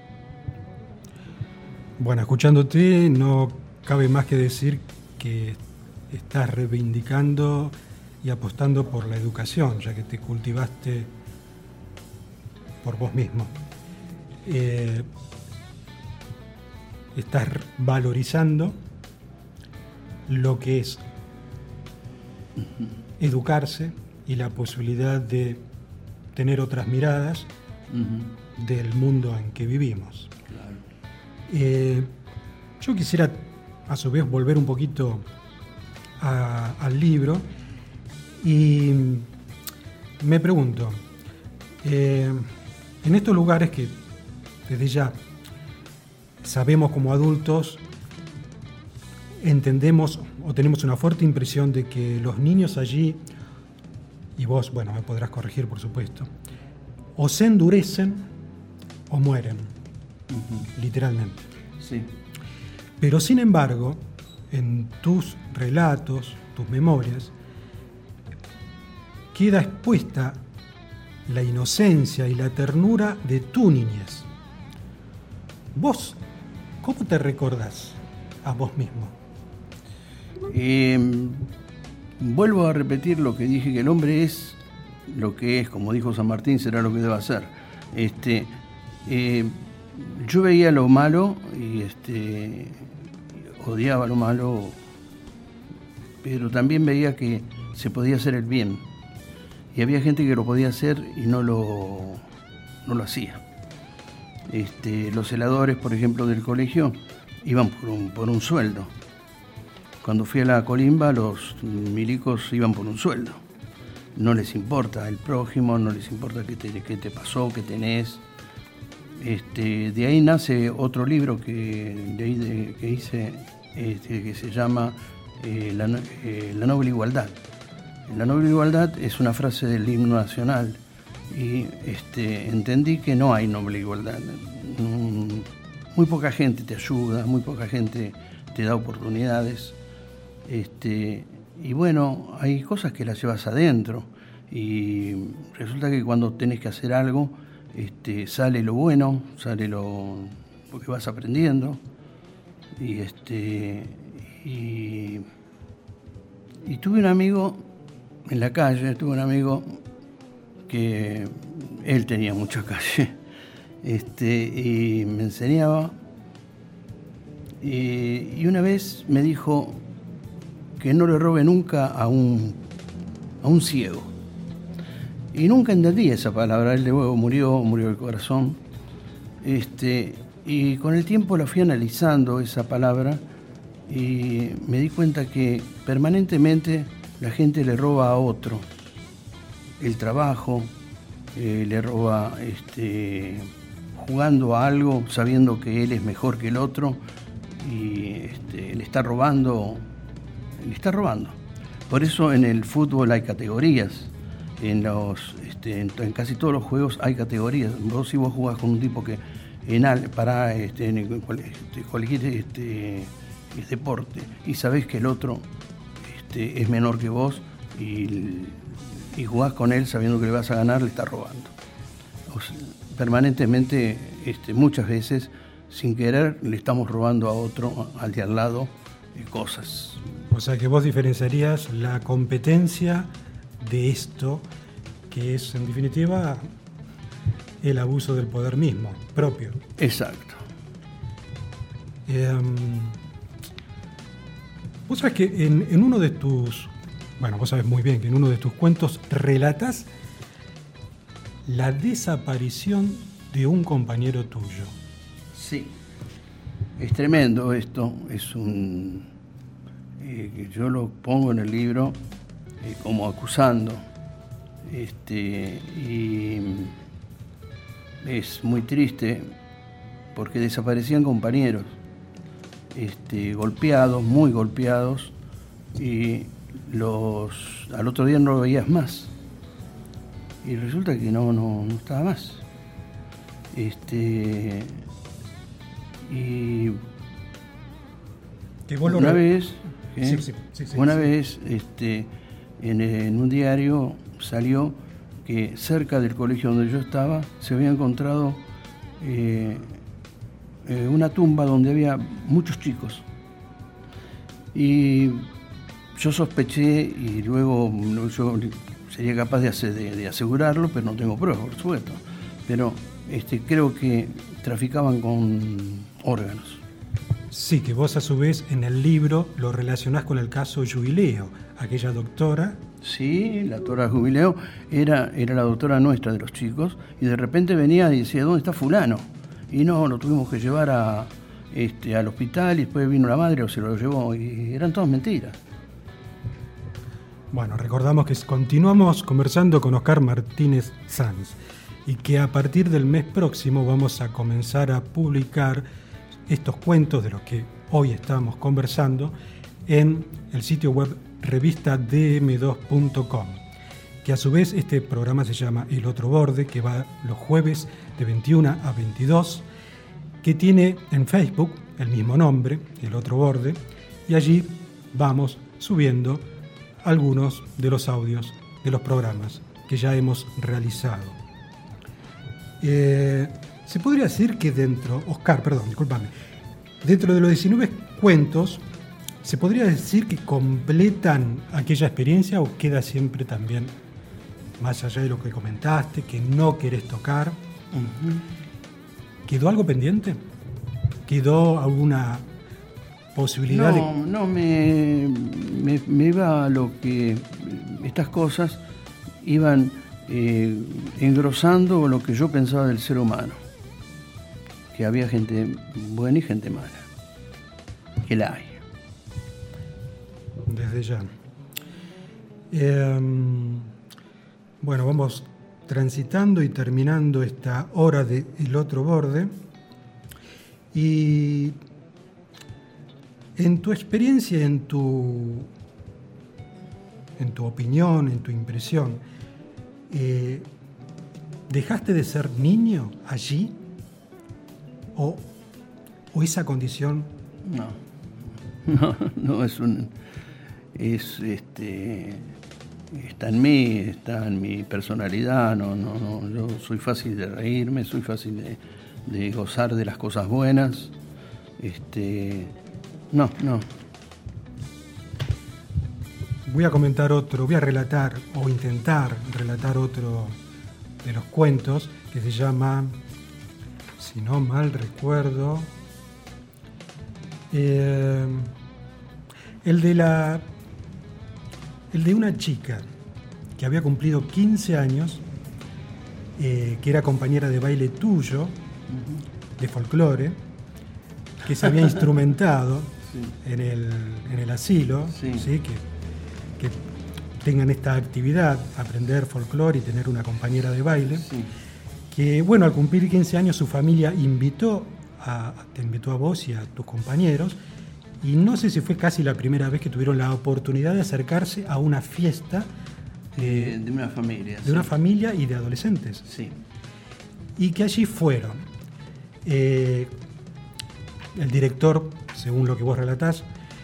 Bueno, escuchándote no cabe más que decir que estás reivindicando y apostando por la educación, ya que te cultivaste por vos mismo. Eh, estás valorizando lo que es educarse y la posibilidad de tener otras miradas uh-huh. del mundo en que vivimos. Claro. Eh, yo quisiera a su vez volver un poquito a, al libro y me pregunto, eh, en estos lugares que desde ya sabemos como adultos, entendemos o tenemos una fuerte impresión de que los niños allí, y vos, bueno, me podrás corregir por supuesto, o se endurecen o mueren, uh-huh. literalmente. Sí. Pero sin embargo, en tus relatos, tus memorias, queda expuesta la inocencia y la ternura de tu niñez. ¿Vos cómo te recordás a vos mismo? Eh, vuelvo a repetir lo que dije, que el hombre es lo que es, como dijo San Martín, será lo que deba ser. Este, eh, yo veía lo malo y este, odiaba lo malo, pero también veía que se podía hacer el bien. Y había gente que lo podía hacer y no lo, no lo hacía. Este, los celadores, por ejemplo, del colegio, iban por un, por un sueldo. Cuando fui a la colimba, los milicos iban por un sueldo. No les importa el prójimo, no les importa qué te, qué te pasó, qué tenés. Este, de ahí nace otro libro que, de ahí de, que hice, este, que se llama eh, la, eh, La Noble Igualdad. La Noble Igualdad es una frase del himno nacional y este, entendí que no hay noble igualdad. Muy poca gente te ayuda, muy poca gente te da oportunidades. Este, y bueno, hay cosas que las llevas adentro y resulta que cuando tenés que hacer algo, este, sale lo bueno, sale lo porque vas aprendiendo y este y, y tuve un amigo en la calle, tuve un amigo que él tenía mucha calle, este, y me enseñaba y, y una vez me dijo que no le robe nunca a un, a un ciego. Y nunca entendí esa palabra. Él luego murió, murió del corazón. Este, y con el tiempo la fui analizando, esa palabra, y me di cuenta que permanentemente la gente le roba a otro el trabajo, eh, le roba este, jugando a algo, sabiendo que él es mejor que el otro, y este, le está robando. Le está robando. Por eso en el fútbol hay categorías. En los este, en, en casi todos los juegos hay categorías. Vos si vos jugás con un tipo que en al, para este, en el, este, cualquier este, es deporte y sabés que el otro este, es menor que vos y, y jugás con él sabiendo que le vas a ganar, le estás robando. O sea, permanentemente, este, muchas veces, sin querer, le estamos robando a otro, al de al lado, eh, cosas. O sea que vos diferenciarías la competencia de esto, que es en definitiva el abuso del poder mismo, propio. Exacto. Eh, vos sabés que en, en uno de tus, bueno, vos sabés muy bien que en uno de tus cuentos relatas la desaparición de un compañero tuyo. Sí, es tremendo esto, es un... Eh, yo lo pongo en el libro eh, como acusando, este, y es muy triste porque desaparecían compañeros, este, golpeados, muy golpeados, y los al otro día no lo veías más, y resulta que no, no, no estaba más. Este, y que vos lo una re... vez... ¿Eh? Sí, sí, sí, sí, Una sí. vez este, en, en un diario salió que cerca del colegio donde yo estaba se había encontrado eh, eh, una tumba donde había muchos chicos. Y yo sospeché y luego yo sería capaz de, hacer, de, de asegurarlo, pero no tengo pruebas, por supuesto. Pero este, creo que traficaban con órganos. Sí, que vos a su vez en el libro lo relacionás con el caso Jubileo, aquella doctora. Sí, la doctora Jubileo era, era la doctora nuestra de los chicos, y de repente venía y decía, ¿dónde está fulano? Y no, lo tuvimos que llevar a, este, al hospital, y después vino la madre o se lo llevó, y eran todas mentiras. Bueno, recordamos que continuamos conversando con Oscar Martínez Sanz y que a partir del mes próximo vamos a comenzar a publicar estos cuentos de los que hoy estamos conversando en el sitio web revista d m dos punto com, que a su vez este programa se llama El Otro Borde, que va los jueves de veintiuna a veintidós, que tiene en Facebook el mismo nombre, El Otro Borde, y allí vamos subiendo algunos de los audios de los programas que ya hemos realizado. Eh, se podría decir que dentro, Oscar, perdón, discúlpame, dentro de los diecinueve cuentos, ¿se podría decir que completan aquella experiencia o queda siempre también, más allá de lo que comentaste, que no querés tocar? Uh-huh. ¿Quedó algo pendiente? ¿Quedó alguna posibilidad no, de...? No, me, me, me iba a lo que estas cosas iban eh, engrosando lo que yo pensaba del ser humano, que había gente buena y gente mala, que la hay. Desde ya. Eh, bueno, vamos transitando y terminando esta hora de El Otro Borde, y en tu experiencia, en tu, en tu opinión, en tu impresión, eh, ¿dejaste de ser niño allí? ¿O, o esa condición? No, no, no es un... es este... está en mí, está en mi personalidad, no, no, no, yo soy fácil de reírme, soy fácil de, de gozar de las cosas buenas, este... No, no. Voy a comentar otro, voy a relatar o intentar relatar otro de los cuentos que se llama, si no mal recuerdo, eh, el de la, el de una chica que había cumplido quince años, eh, que era compañera de baile tuyo, uh-huh. de folclore, que se había instrumentado sí. en, el, en el asilo, sí. ¿sí? Que, que tengan esta actividad, aprender folclore y tener una compañera de baile, sí. que bueno, al cumplir quince años su familia invitó a, te invitó a vos y a tus compañeros, y no sé si fue casi la primera vez que tuvieron la oportunidad de acercarse a una fiesta eh, de una familia, de sí. una familia y de adolescentes, sí. y que allí fueron. Eh, El director, según lo que vos relatás,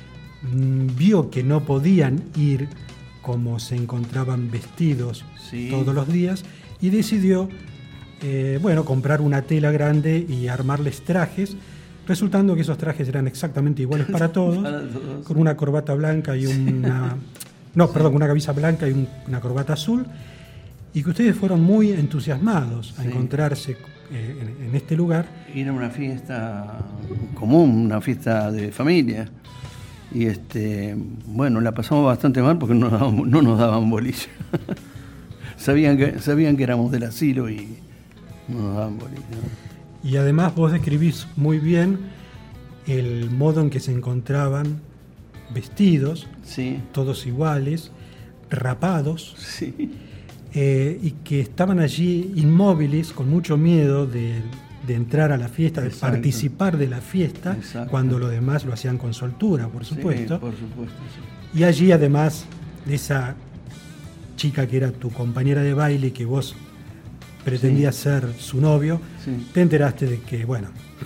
vio que no podían ir como se encontraban vestidos sí. todos los días y decidió, eh, bueno, comprar una tela grande y armarles trajes, resultando que esos trajes eran exactamente iguales para todos, para todos. Con una corbata blanca y una... No, sí. perdón, una camisa blanca y un, una corbata azul, y que ustedes fueron muy entusiasmados a sí. encontrarse eh, en, en este lugar. Era una fiesta común, una fiesta de familia, y este, bueno, la pasamos bastante mal porque no nos daban, no nos daban bolilla. sabían, que, sabían que éramos del asilo y no nos daban bolilla. Y además vos describís muy bien el modo en que se encontraban vestidos, sí. todos iguales, rapados, sí. eh, y que estaban allí inmóviles, con mucho miedo de, de entrar a la fiesta, Exacto. de participar de la fiesta, Exacto. cuando los demás lo hacían con soltura, por supuesto. Sí, por supuesto, sí. Y allí, además de esa chica que era tu compañera de baile y que vos pretendías sí. ser su novio, sí. te enteraste de que, bueno,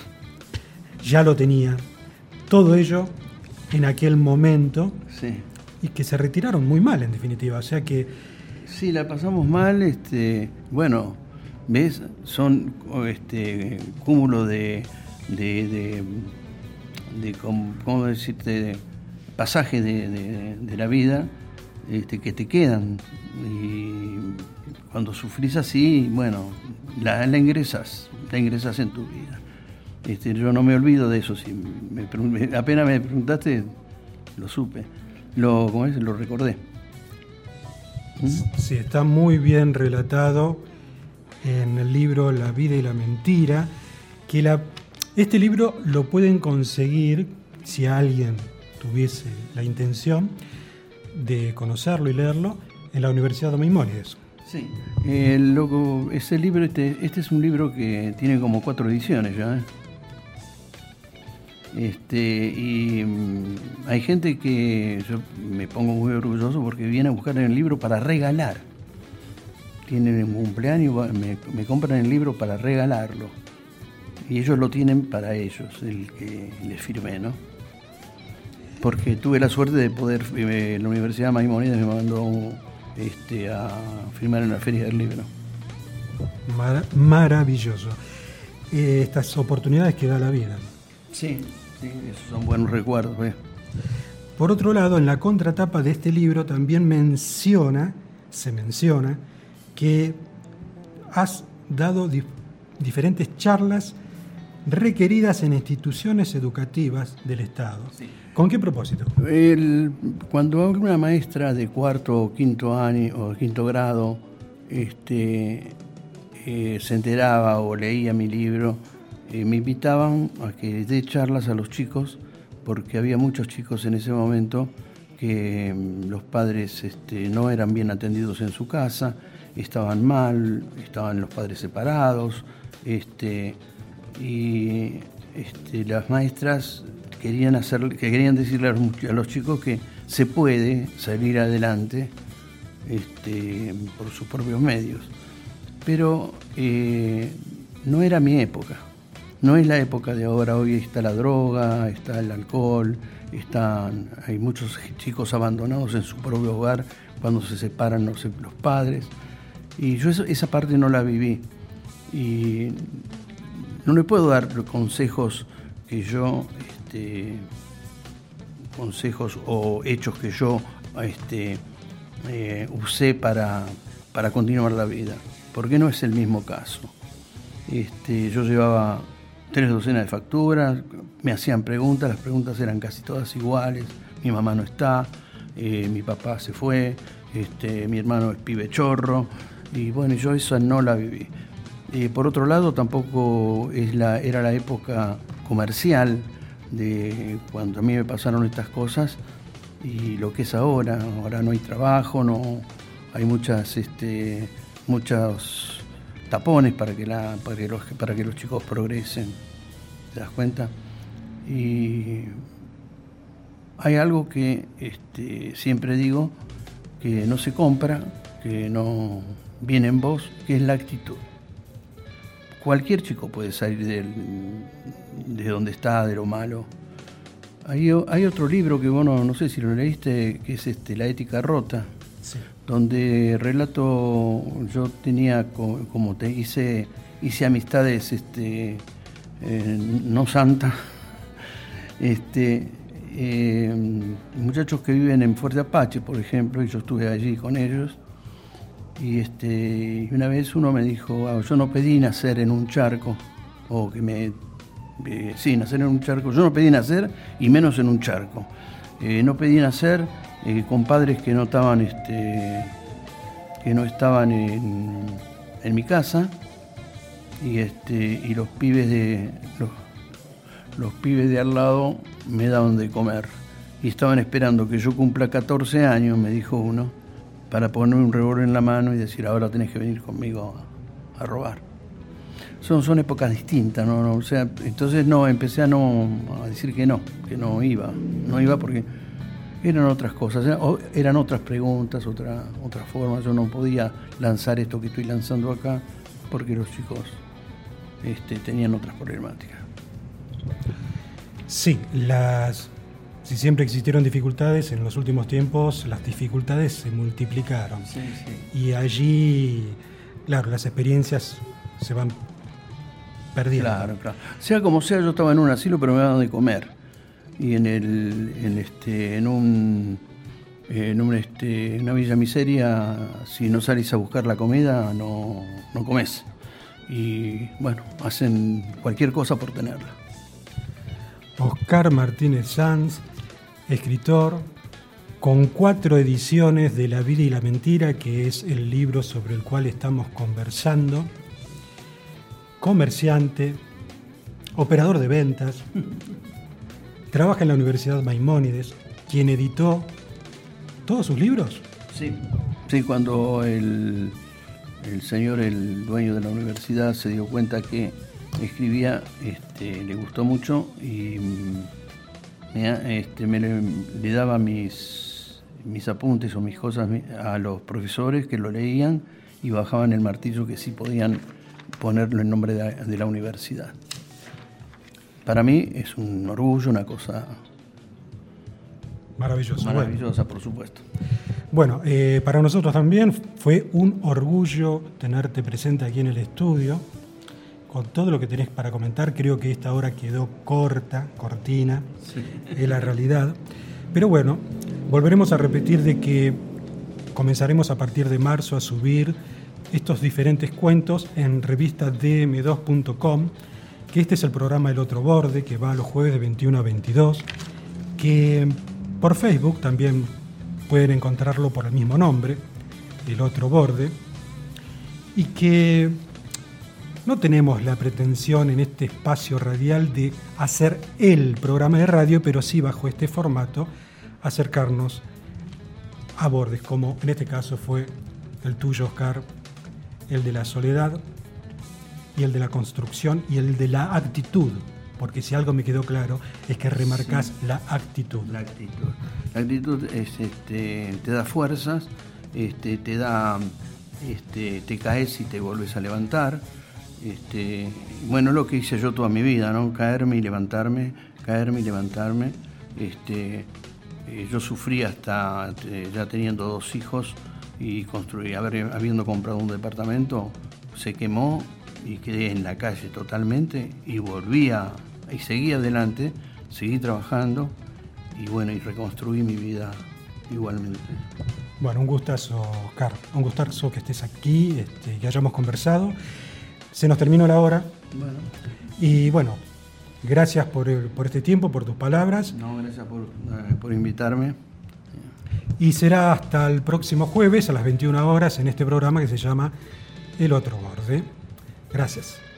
ya lo tenía. Todo ello en aquel momento, sí. y que se retiraron muy mal, en definitiva. O sea que... Sí, la pasamos mal. Este, bueno, ¿ves? Son este cúmulo de... de, de, de ¿cómo decirte? pasajes de, de, de la vida este, que te quedan. Y cuando sufrís así, bueno, la, la ingresas, la ingresas en tu vida. Este, yo no me olvido de eso. Si me, me, apenas me preguntaste, lo supe, lo, ¿cómo es? Lo recordé. ¿Mm? Sí, está muy bien relatado en el libro La vida y la mentira, que la, este libro lo pueden conseguir si alguien tuviese la intención de conocerlo y leerlo en la Universidad de Maimónides. Sí, eh, loco, ese libro, este, este es un libro que tiene como cuatro ediciones ya, ¿eh? Este, y um, hay gente que yo me pongo muy orgulloso porque viene a buscar el libro para regalar. Tienen un cumpleaños, me, me compran el libro para regalarlo. Y ellos lo tienen para ellos, el que les firmé, ¿no? Porque tuve la suerte de poder, eh, la Universidad de Maimónides me mandó este, a firmar en la Feria del Libro. Mar- maravilloso. Eh, estas oportunidades que da la vida. Sí, sí, esos son buenos recuerdos. ¿eh? Por otro lado, en la contratapa de este libro también menciona, se menciona, que has dado dif- diferentes charlas requeridas en instituciones educativas del Estado. Sí. ¿Con qué propósito? El, cuando una maestra de cuarto o quinto año o quinto grado este, eh, se enteraba o leía mi libro, eh, me invitaban a que dé charlas a los chicos, porque había muchos chicos en ese momento que mm, los padres este, no eran bien atendidos en su casa, estaban mal, estaban los padres separados, este, y este, las maestras querían hacer, que querían decirle a los, a los chicos que se puede salir adelante este, por sus propios medios. Pero eh, no era mi época, no es la época de ahora. Hoy está la droga, está el alcohol, están, hay muchos chicos abandonados en su propio hogar cuando se separan los, los padres. Y yo eso, esa parte no la viví. Y no le puedo dar consejos que yo, este, consejos o hechos que yo este, eh, usé para, para continuar la vida, porque no es el mismo caso. Este, yo llevaba tres docenas de facturas, me hacían preguntas, las preguntas eran casi todas iguales. Mi mamá no está, eh, mi papá se fue, este, mi hermano es pibe chorro. Y bueno, yo esa no la viví. Eh, por otro lado, tampoco es la, era la época comercial de cuando a mí me pasaron estas cosas y lo que es ahora. Ahora no hay trabajo, no hay muchas, este, muchos tapones para que, la, para que, los, para que los chicos progresen. ¿Te das cuenta? Y hay algo que este, siempre digo, que no se compra, que no viene en vos, que es la actitud. Cualquier chico puede salir del, de donde está, de lo malo. Hay, hay otro libro que vos no, no sé si lo leíste, que es este, La ética rota, sí. Donde relato, yo tenía, como te hice, hice amistades este, eh, no santas, este, eh, muchachos que viven en Fuerte Apache, por ejemplo, y yo estuve allí con ellos. Y este, una vez uno me dijo, ah, yo no pedí nacer en un charco, o que me, eh, sí, nacer en un charco, yo no pedí nacer y menos en un charco. Eh, no pedí nacer eh, con padres que no estaban, este, que no estaban en, en mi casa, y este, y los pibes de los, los pibes de al lado me daban de comer. Y estaban esperando que yo cumpla catorce años, me dijo uno, para ponerme un revólver en la mano y decir, ahora tenés que venir conmigo a, a robar. Son, son épocas distintas, ¿no? O sea, entonces no, empecé a no a decir que no, que no iba, no iba porque eran otras cosas, eran otras preguntas, otra, otra forma. Yo no podía lanzar esto que estoy lanzando acá porque los chicos este, tenían otras problemáticas. Sí, las... Si siempre existieron dificultades, en los últimos tiempos las dificultades se multiplicaron. Sí, sí. Y allí, claro, las experiencias se van perdiendo. Claro, claro. Sea como sea, yo estaba en un asilo, pero me daban de comer. y en el en este en un en un este una villa miseria, si no salís a buscar la comida no no comes, y bueno, hacen cualquier cosa por tenerla. Oscar Martínez Sanz, escritor, con cuatro ediciones de La vida y la mentira, que es el libro sobre el cual estamos conversando, comerciante, operador de ventas, trabaja en la Universidad Maimónides, quien editó todos sus libros. Sí, sí, cuando el, el señor, el dueño de la universidad, se dio cuenta que escribía, este, le gustó mucho y me, este, me le, le daba mis... mis apuntes o mis cosas a los profesores que lo leían y bajaban el martillo que sí podían ponerlo en nombre de, de la universidad. Para mí es un orgullo, una cosa maravillosa. Maravillosa, bueno. por supuesto. Bueno, eh, para nosotros también fue un orgullo tenerte presente aquí en el estudio. Con todo lo que tenés para comentar, creo que esta hora quedó corta, cortina, sí. Es la realidad. Pero bueno, volveremos a repetir de que comenzaremos a partir de marzo a subir estos diferentes cuentos en revista d m dos punto com, que este es el programa El Otro Borde, que va los jueves de veintiuno a veintidós, que por Facebook también pueden encontrarlo por el mismo nombre, El Otro Borde, y que no tenemos la pretensión en este espacio radial de hacer el programa de radio, pero sí bajo este formato acercarnos a bordes, como en este caso fue el tuyo, Oscar, el de la soledad y el de la construcción y el de la actitud, porque si algo me quedó claro es que remarcás sí. la actitud. La actitud. La actitud es, este, te da fuerzas, este, te da, este, te caes y te vuelves a levantar. Este, bueno, lo que hice yo toda mi vida, ¿no? Caerme y levantarme, caerme y levantarme. Este, eh, yo sufrí hasta eh, ya teniendo dos hijos y construí, haber, habiendo comprado un departamento, se quemó y quedé en la calle totalmente y volví a, y seguí adelante, seguí trabajando y bueno, y reconstruí mi vida igualmente. Bueno, un gustazo, Oscar, un gustazo que estés aquí, este, que hayamos conversado. Se nos terminó la hora. Bueno. Y bueno, gracias por, el, por este tiempo, por tus palabras. No, gracias por, uh, por invitarme. Y será hasta el próximo jueves a las veintiuna horas en este programa que se llama El Otro Borde. Gracias.